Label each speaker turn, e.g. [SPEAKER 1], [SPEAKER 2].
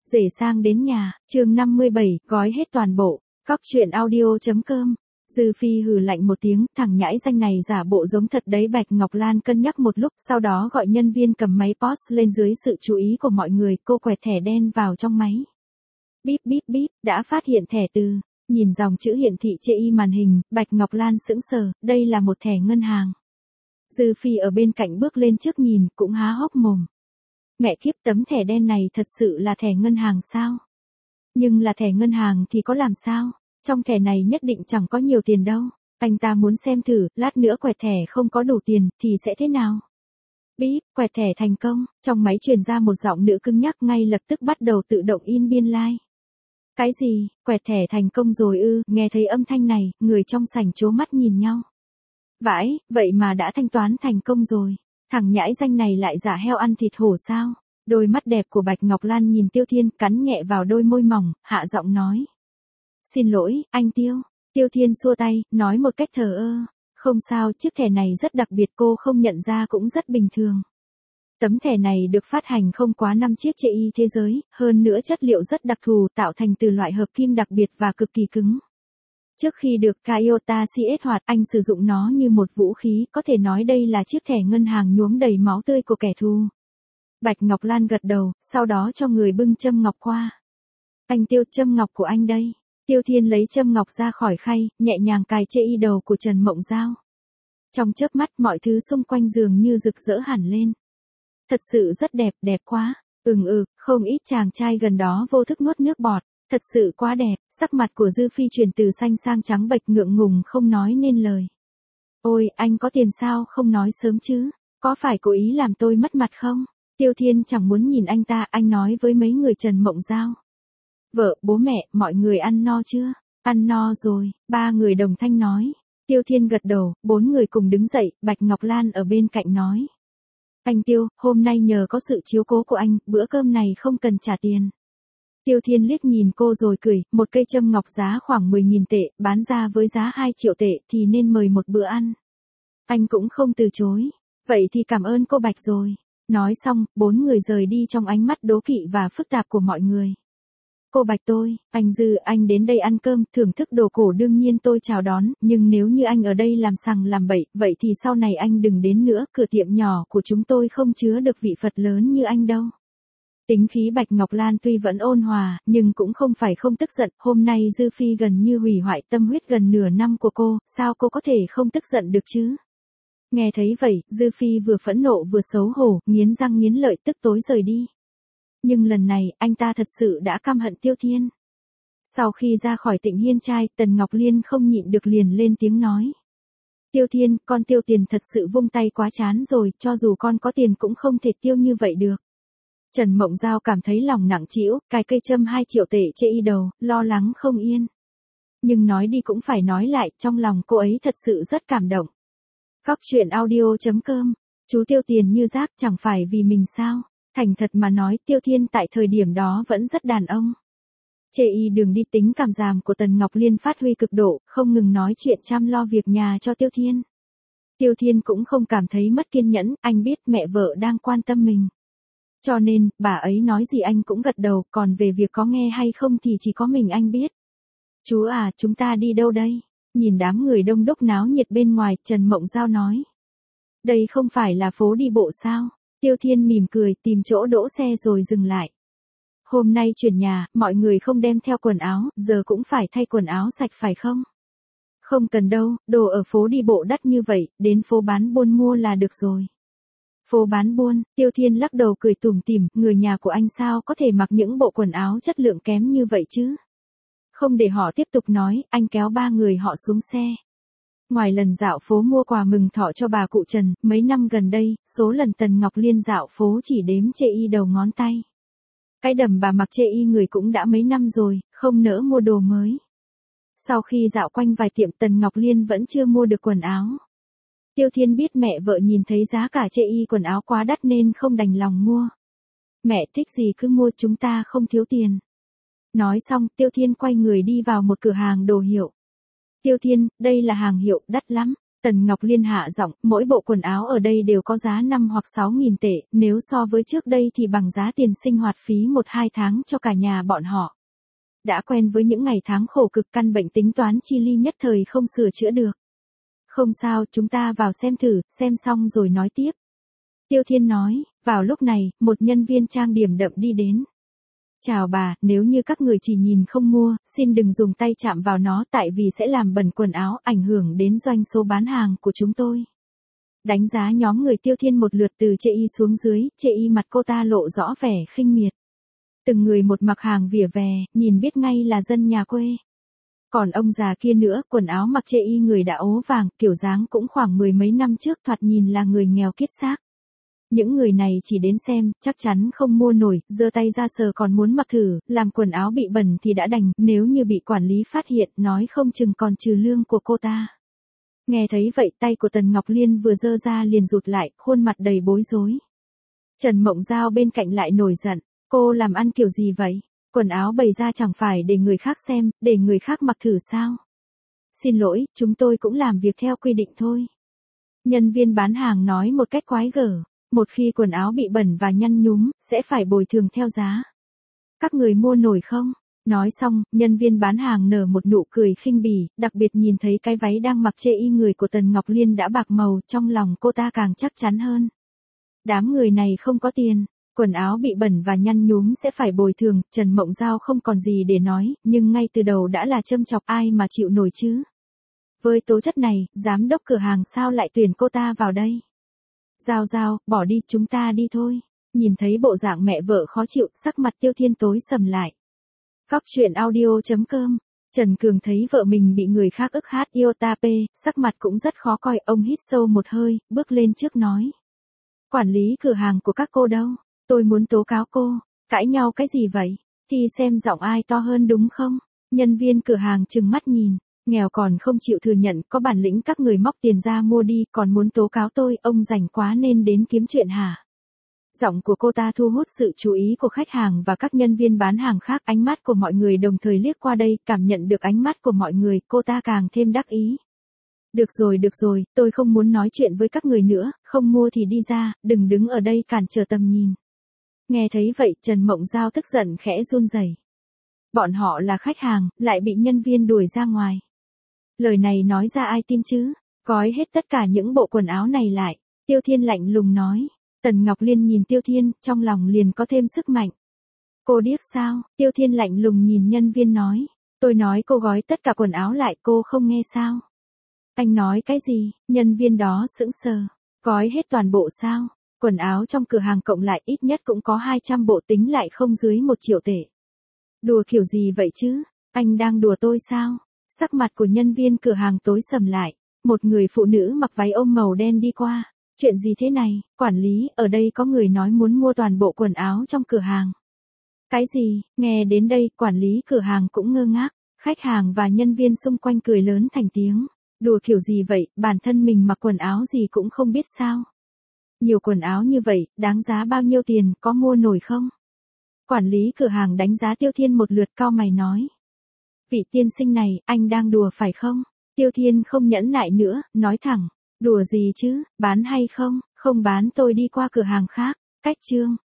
[SPEAKER 1] Rể sang đến nhà, chương 57, gói hết toàn bộ, cóc truyện audio.com. Dư Phi hừ lạnh một tiếng, thằng nhãi danh này giả bộ giống thật đấy. Bạch Ngọc Lan cân nhắc một lúc, sau đó gọi nhân viên cầm máy POS lên dưới sự chú ý của mọi người, cô quẹt thẻ đen vào trong máy. Bíp bíp bíp, đã phát hiện thẻ từ. Nhìn dòng chữ hiển thị trên màn hình, Bạch Ngọc Lan sững sờ, đây là một thẻ ngân hàng. Dư Phi ở bên cạnh bước lên trước nhìn, cũng há hốc mồm. Mẹ kiếp, tấm thẻ đen này thật sự là thẻ ngân hàng sao? Nhưng là thẻ ngân hàng thì có làm sao? Trong thẻ này nhất định chẳng có nhiều tiền đâu. Anh ta muốn xem thử, lát nữa quẹt thẻ không có đủ tiền, thì sẽ thế nào? Bíp, quẹt thẻ thành công, trong máy truyền ra một giọng nữ cứng nhắc, ngay lập tức bắt đầu tự động in biên lai. Cái gì, quẹt thẻ thành công rồi ư? Nghe thấy âm thanh này, người trong sảnh trố mắt nhìn nhau. Vãi, vậy mà đã thanh toán thành công rồi. Thằng nhãi danh này lại giả heo ăn thịt hổ sao? Đôi mắt đẹp của Bạch Ngọc Lan nhìn Tiêu Thiên, cắn nhẹ vào đôi môi mỏng, hạ giọng nói. Xin lỗi, anh Tiêu. Tiêu Thiên xua tay, nói một cách thờ ơ. Không sao, chiếc thẻ này rất đặc biệt, cô không nhận ra cũng rất bình thường. Tấm thẻ này được phát hành không quá 5 chiếc trên thế giới, hơn nữa chất liệu rất đặc thù, tạo thành từ loại hợp kim đặc biệt và cực kỳ cứng. Trước khi được Kaiota CS hoạt, anh sử dụng nó như một vũ khí, có thể nói đây là chiếc thẻ ngân hàng nhuốm đầy máu tươi của kẻ thù. Bạch Ngọc Lan gật đầu, sau đó cho người bưng châm ngọc qua. Anh Tiêu, châm ngọc của anh đây. Tiêu Thiên lấy châm ngọc ra khỏi khay, nhẹ nhàng cài trên đầu của Trần Mộng Giao. Trong chớp mắt mọi thứ xung quanh giường như rực rỡ hẳn lên. Thật sự rất đẹp, đẹp quá. Không ít chàng trai gần đó vô thức nuốt nước bọt. Thật sự quá đẹp, sắc mặt của Dư Phi chuyển từ xanh sang trắng bệch, ngượng ngùng không nói nên lời. Ôi, anh có tiền sao không nói sớm chứ? Có phải cố ý làm tôi mất mặt không? Tiêu Thiên chẳng muốn nhìn anh ta, anh nói với mấy người Trần Mộng Giao. Vợ, bố mẹ, mọi người ăn no chưa? Ăn no rồi, 3 người đồng thanh nói. Tiêu Thiên gật đầu, 4 người cùng đứng dậy, Bạch Ngọc Lan ở bên cạnh nói. Anh Tiêu, hôm nay nhờ có sự chiếu cố của anh, bữa cơm này không cần trả tiền. Tiêu Thiên liếc nhìn cô rồi cười, một cây châm ngọc giá khoảng 10.000 tệ, bán ra với giá 2 triệu tệ thì nên mời một bữa ăn. Anh cũng không từ chối. Vậy thì cảm ơn cô Bạch rồi. Nói xong, 4 người rời đi trong ánh mắt đố kỵ và phức tạp của mọi người. Cô Bạch tôi, anh Dư, anh đến đây ăn cơm, thưởng thức đồ cổ đương nhiên tôi chào đón, nhưng nếu như anh ở đây làm sằng làm bậy, vậy thì sau này anh đừng đến nữa, cửa tiệm nhỏ của chúng tôi không chứa được vị Phật lớn như anh đâu. Tính khí Bạch Ngọc Lan tuy vẫn ôn hòa, nhưng cũng không phải không tức giận, hôm nay Dư Phi gần như hủy hoại tâm huyết gần nửa năm của cô, sao cô có thể không tức giận được chứ? Nghe thấy vậy, Dư Phi vừa phẫn nộ vừa xấu hổ, nghiến răng nghiến lợi tức tối rời đi. Nhưng lần này, anh ta thật sự đã căm hận Tiêu Thiên. Sau khi ra khỏi Tịnh Hiên trai, Tần Ngọc Liên không nhịn được liền lên tiếng nói. Tiêu Thiên, con tiêu tiền thật sự vung tay quá chán rồi, cho dù con có tiền cũng không thể tiêu như vậy được. Trần Mộng Giao cảm thấy lòng nặng trĩu, cài cây châm 2 triệu tệ trên đầu, lo lắng không yên. Nhưng nói đi cũng phải nói lại, trong lòng cô ấy thật sự rất cảm động. Cóc truyện audio.com, chú tiêu tiền như rác chẳng phải vì mình sao? Thành thật mà nói, Tiêu Thiên tại thời điểm đó vẫn rất đàn ông. Đường đi tính cảm giảm của Tần Ngọc Liên phát huy cực độ, không ngừng nói chuyện chăm lo việc nhà cho Tiêu Thiên. Tiêu Thiên cũng không cảm thấy mất kiên nhẫn, anh biết mẹ vợ đang quan tâm mình. Cho nên, bà ấy nói gì anh cũng gật đầu, còn về việc có nghe hay không thì chỉ có mình anh biết. Chú à, chúng ta đi đâu đây? Nhìn đám người đông đúc náo nhiệt bên ngoài, Trần Mộng Giao nói. Đây không phải là phố đi bộ sao? Tiêu Thiên mỉm cười, tìm chỗ đỗ xe rồi dừng lại. Hôm nay chuyển nhà, mọi người không đem theo quần áo, giờ cũng phải thay quần áo sạch phải không? Không cần đâu, đồ ở phố đi bộ đắt như vậy, đến phố bán buôn mua là được rồi. Phố bán buôn, Tiêu Thiên lắc đầu cười tủm tỉm, người nhà của anh sao có thể mặc những bộ quần áo chất lượng kém như vậy chứ? Không để họ tiếp tục nói, anh kéo 3 người họ xuống xe. Ngoài lần dạo phố mua quà mừng thọ cho bà cụ Trần, mấy năm gần đây, số lần Tần Ngọc Liên dạo phố chỉ đếm trên đầu ngón tay. Cái đầm bà mặc trên người cũng đã mấy năm rồi, không nỡ mua đồ mới. Sau khi dạo quanh vài tiệm Tần Ngọc Liên vẫn chưa mua được quần áo. Tiêu Thiên biết mẹ vợ nhìn thấy giá cả trên quần áo quá đắt nên không đành lòng mua. Mẹ thích gì cứ mua, chúng ta không thiếu tiền. Nói xong, Tiêu Thiên quay người đi vào một cửa hàng đồ hiệu. Tiêu Thiên, đây là hàng hiệu đắt lắm. Tần Ngọc Liên hạ giọng, mỗi bộ quần áo ở đây đều có giá 5 hoặc 6.000 tệ, nếu so với trước đây thì bằng giá tiền sinh hoạt phí 1-2 tháng cho cả nhà bọn họ. Đã quen với những ngày tháng khổ cực, căn bệnh tính toán chi ly nhất thời không sửa chữa được. Không sao, chúng ta vào xem thử, xem xong rồi nói tiếp. Tiêu Thiên nói, vào lúc này, một nhân viên trang điểm đậm đi đến. Chào bà, nếu như các người chỉ nhìn không mua, xin đừng dùng tay chạm vào nó tại vì sẽ làm bẩn quần áo, ảnh hưởng đến doanh số bán hàng của chúng tôi. Đánh giá nhóm người Tiêu Thiên một lượt từ chê y xuống dưới, chê y mặt cô ta lộ rõ vẻ khinh miệt. Từng người một mặc hàng vỉa hè, nhìn biết ngay là dân nhà quê. Còn ông già kia nữa, quần áo mặc chê y người đã ố vàng, kiểu dáng cũng khoảng 10 mấy năm trước, thoạt nhìn là người nghèo kiết xác. Những người này chỉ đến xem, chắc chắn không mua nổi, giơ tay ra sờ còn muốn mặc thử, làm quần áo bị bẩn thì đã đành, nếu như bị quản lý phát hiện, nói không chừng còn trừ lương của cô ta. Nghe thấy vậy, tay của Tần Ngọc Liên vừa giơ ra liền rụt lại, khuôn mặt đầy bối rối. Trần Mộng Giao bên cạnh lại nổi giận, cô làm ăn kiểu gì vậy? Quần áo bày ra chẳng phải để người khác xem, để người khác mặc thử sao? Xin lỗi, chúng tôi cũng làm việc theo quy định thôi. Nhân viên bán hàng nói một cách quái gở. Một khi quần áo bị bẩn và nhăn nhúm, sẽ phải bồi thường theo giá. Các người mua nổi không? Nói xong, nhân viên bán hàng nở một nụ cười khinh bỉ, đặc biệt nhìn thấy cái váy đang mặc chê y người của Tần Ngọc Liên đã bạc màu, trong lòng cô ta càng chắc chắn hơn. Đám người này không có tiền, quần áo bị bẩn và nhăn nhúm sẽ phải bồi thường, Trần Mộng Giao không còn gì để nói, nhưng ngay từ đầu đã là châm chọc, ai mà chịu nổi chứ. Với tố chất này, giám đốc cửa hàng sao lại tuyển cô ta vào đây? Giao Giao, bỏ đi, chúng ta đi thôi. Nhìn thấy bộ dạng mẹ vợ khó chịu, sắc mặt Tiêu Thiên tối sầm lại. Góc truyện audio.com. Trần Cường thấy vợ mình bị người khác ức hát iota p, sắc mặt cũng rất khó coi, ông hít sâu một hơi, bước lên trước nói. Quản lý cửa hàng của các cô đâu? Tôi muốn tố cáo cô. Cãi nhau cái gì vậy? Thì xem giọng ai to hơn đúng không? Nhân viên cửa hàng trừng mắt nhìn. Nghèo còn không chịu thừa nhận, có bản lĩnh các người móc tiền ra mua đi, còn muốn tố cáo tôi, ông rảnh quá nên đến kiếm chuyện hả? Giọng của cô ta thu hút sự chú ý của khách hàng và các nhân viên bán hàng khác, ánh mắt của mọi người đồng thời liếc qua đây, cảm nhận được ánh mắt của mọi người, cô ta càng thêm đắc ý. Được rồi, tôi không muốn nói chuyện với các người nữa, không mua thì đi ra, đừng đứng ở đây cản trở tầm nhìn. Nghe thấy vậy, Trần Mộng Giao tức giận khẽ run rẩy. Bọn họ là khách hàng, lại bị nhân viên đuổi ra ngoài. Lời này nói ra ai tin chứ? Gói hết tất cả những bộ quần áo này lại. Tiêu Thiên lạnh lùng nói. Tần Ngọc Liên nhìn Tiêu Thiên, trong lòng liền có thêm sức mạnh. Cô điếc sao? Tiêu Thiên lạnh lùng nhìn nhân viên nói. Tôi nói cô gói tất cả quần áo lại, cô không nghe sao? Anh nói cái gì? Nhân viên đó sững sờ. Gói hết toàn bộ sao? Quần áo trong cửa hàng cộng lại ít nhất cũng có 200 bộ, tính lại không dưới 1 triệu tệ. Đùa kiểu gì vậy chứ? Anh đang đùa tôi sao? Sắc mặt của nhân viên cửa hàng tối sầm lại. Một người phụ nữ mặc váy ôm màu đen đi qua. Chuyện gì thế này? Quản lý, ở đây có người nói muốn mua toàn bộ quần áo trong cửa hàng. Cái gì? Nghe đến đây, quản lý cửa hàng cũng ngơ ngác. Khách hàng và nhân viên xung quanh cười lớn thành tiếng. Đùa kiểu gì vậy, bản thân mình mặc quần áo gì cũng không biết sao? Nhiều quần áo như vậy, đáng giá bao nhiêu tiền, có mua nổi không? Quản lý cửa hàng đánh giá Tiêu Thiên một lượt, cau mày nói. Vị tiên sinh này, anh đang đùa phải không? Tiêu Thiên không nhẫn nại nữa, nói thẳng. Đùa gì chứ, bán hay không? Không bán tôi đi qua cửa hàng khác. Cách chương.